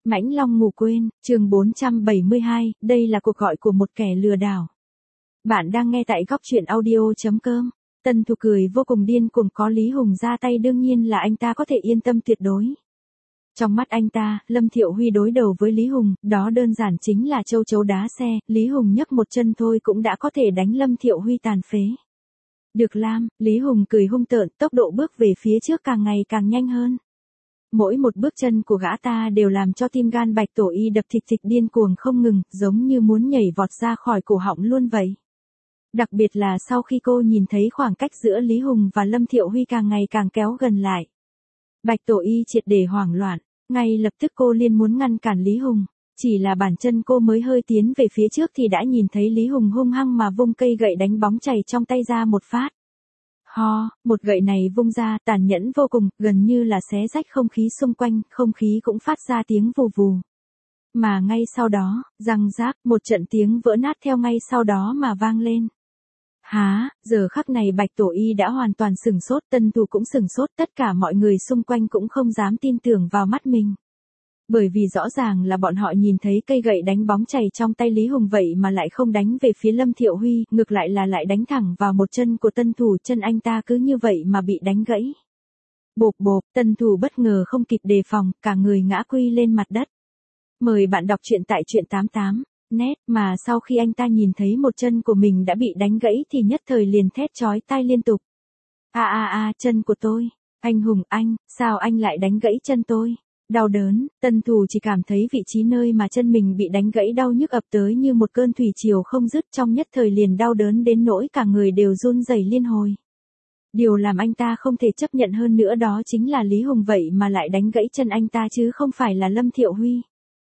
Mãnh Long ngủ quên, chương 472, đây là cuộc gọi của một kẻ lừa đảo. Bạn đang nghe tại góc truyện audio.com. Tân Thủ cười vô cùng điên cuồng, có Lý Hùng ra tay đương nhiên là anh ta có thể yên tâm tuyệt đối. Trong mắt anh ta, Lâm Thiệu Huy đối đầu với Lý Hùng, đó đơn giản chính là châu chấu đá xe, Lý Hùng nhấc một chân thôi cũng đã có thể đánh Lâm Thiệu Huy tàn phế. Được làm, Lý Hùng cười hung tợn, tốc độ bước về phía trước càng ngày càng nhanh hơn. Mỗi một bước chân của gã ta đều làm cho tim gan Bạch Tổ Y đập thịch thịch điên cuồng không ngừng, giống như muốn nhảy vọt ra khỏi cổ họng luôn vậy. Đặc biệt là sau khi cô nhìn thấy khoảng cách giữa Lý Hùng và Lâm Thiệu Huy càng ngày càng kéo gần lại. Bạch Tổ Y triệt để hoảng loạn, ngay lập tức cô liền muốn ngăn cản Lý Hùng. Chỉ là bàn chân cô mới hơi tiến về phía trước thì đã nhìn thấy Lý Hùng hung hăng mà vung cây gậy đánh bóng chày trong tay ra một phát. Ho, một gậy này vung ra tàn nhẫn vô cùng, gần như là xé rách không khí xung quanh, không khí cũng phát ra tiếng vù vù. Mà ngay sau đó, răng rác, một trận tiếng vỡ nát theo ngay sau đó mà vang lên. Há, giờ khắc này Bạch Tổ Y đã hoàn toàn sửng sốt, Tân Thủ cũng sửng sốt, tất cả mọi người xung quanh cũng không dám tin tưởng vào mắt mình. Bởi vì rõ ràng là bọn họ nhìn thấy cây gậy đánh bóng chày trong tay Lý Hùng vậy mà lại không đánh về phía Lâm Thiệu Huy, ngược lại là lại đánh thẳng vào một chân của Tân Thủ, chân anh ta cứ như vậy mà bị đánh gãy. Bộp bộp, Tân Thủ bất ngờ không kịp đề phòng, cả người ngã quy lên mặt đất. Mời bạn đọc truyện tại truyện 88net, mà sau khi anh ta nhìn thấy một chân của mình đã bị đánh gãy thì nhất thời liền thét chói tai liên tục. Chân của tôi, anh Hùng anh, sao anh lại đánh gãy chân tôi? Đau đớn, Tân Thủ chỉ cảm thấy vị trí nơi mà chân mình bị đánh gãy đau nhức ập tới như một cơn thủy triều không dứt, trong nhất thời liền đau đớn đến nỗi cả người đều run rẩy liên hồi. Điều làm anh ta không thể chấp nhận hơn nữa đó chính là Lý Hùng vậy mà lại đánh gãy chân anh ta chứ không phải là Lâm Thiệu Huy.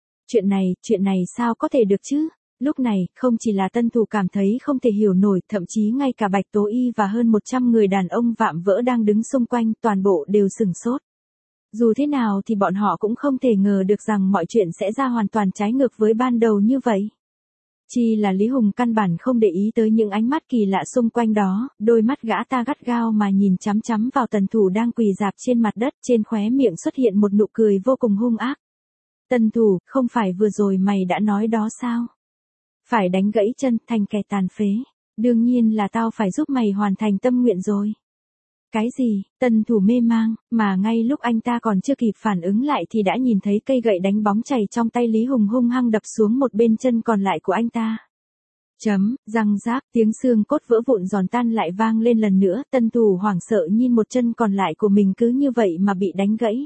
Chuyện này sao có thể được chứ? Lúc này, không chỉ là Tân Thủ cảm thấy không thể hiểu nổi, thậm chí ngay cả Bạch Tố Y và hơn 100 người đàn ông vạm vỡ đang đứng xung quanh, toàn bộ đều sửng sốt. Dù thế nào thì bọn họ cũng không thể ngờ được rằng mọi chuyện sẽ ra hoàn toàn trái ngược với ban đầu như vậy. Chỉ là Lý Hùng căn bản không để ý tới những ánh mắt kỳ lạ xung quanh đó, đôi mắt gã ta gắt gao mà nhìn chằm chằm vào Tân Thủ đang quỳ rạp trên mặt đất, trên khóe miệng xuất hiện một nụ cười vô cùng hung ác. Tân Thủ, không phải vừa rồi mày đã nói đó sao? Phải đánh gãy chân, thành kẻ tàn phế. Đương nhiên là tao phải giúp mày hoàn thành tâm nguyện rồi. Cái gì? Tân Thủ mê mang, mà ngay lúc anh ta còn chưa kịp phản ứng lại thì đã nhìn thấy cây gậy đánh bóng chày trong tay Lý Hùng hung hăng đập xuống một bên chân còn lại của anh ta. Răng rác, tiếng xương cốt vỡ vụn giòn tan lại vang lên lần nữa, Tân Thủ hoảng sợ nhìn một chân còn lại của mình cứ như vậy mà bị đánh gãy.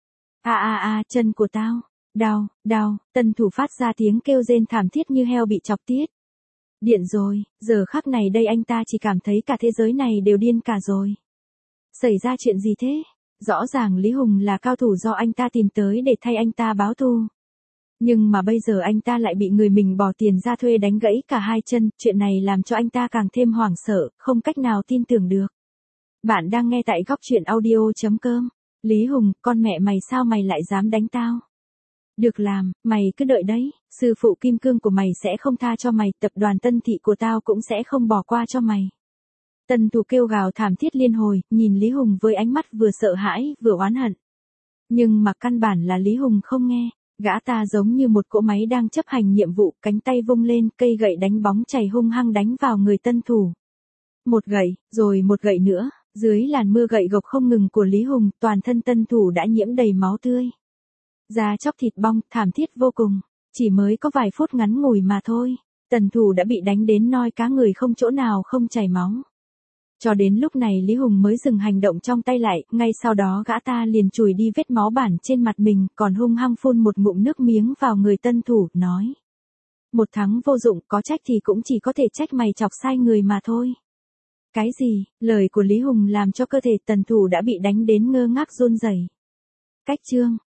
Chân của tao. Đau, Tân Thủ phát ra tiếng kêu rên thảm thiết như heo bị chọc tiết. Điện rồi, giờ khắc này đây anh ta chỉ cảm thấy cả thế giới này đều điên cả rồi. Xảy ra chuyện gì thế? Rõ ràng Lý Hùng là cao thủ do anh ta tìm tới để thay anh ta báo thù. Nhưng mà bây giờ anh ta lại bị người mình bỏ tiền ra thuê đánh gãy cả hai chân, chuyện này làm cho anh ta càng thêm hoảng sợ, không cách nào tin tưởng được. Bạn đang nghe tại góc truyện audio.com. Lý Hùng, con mẹ mày sao mày lại dám đánh tao? Được làm, mày cứ đợi đấy, sư phụ kim cương của mày sẽ không tha cho mày, tập đoàn Tân Thị của tao cũng sẽ không bỏ qua cho mày. Tân Thủ kêu gào thảm thiết liên hồi, nhìn Lý Hùng với ánh mắt vừa sợ hãi, vừa oán hận. Nhưng mà căn bản là Lý Hùng không nghe, gã ta giống như một cỗ máy đang chấp hành nhiệm vụ, cánh tay vung lên, cây gậy đánh bóng chày hung hăng đánh vào người Tân Thủ. Một gậy, rồi một gậy nữa, dưới làn mưa gậy gộc không ngừng của Lý Hùng, toàn thân Tân Thủ đã nhiễm đầy máu tươi. Da chóc thịt bong, thảm thiết vô cùng, chỉ mới có vài phút ngắn ngủi mà thôi, Tân Thủ đã bị đánh đến noi cá người không chỗ nào không chảy máu. Cho đến lúc này Lý Hùng mới dừng hành động trong tay lại, ngay sau đó gã ta liền chùi đi vết máu bản trên mặt mình, còn hung hăng phun một ngụm nước miếng vào người Tân Thủ, nói. Một thắng vô dụng, có trách thì cũng chỉ có thể trách mày chọc sai người mà thôi. Cái gì? Lời của Lý Hùng làm cho cơ thể Tân Thủ đã bị đánh đến ngơ ngác run rẩy. Cách chương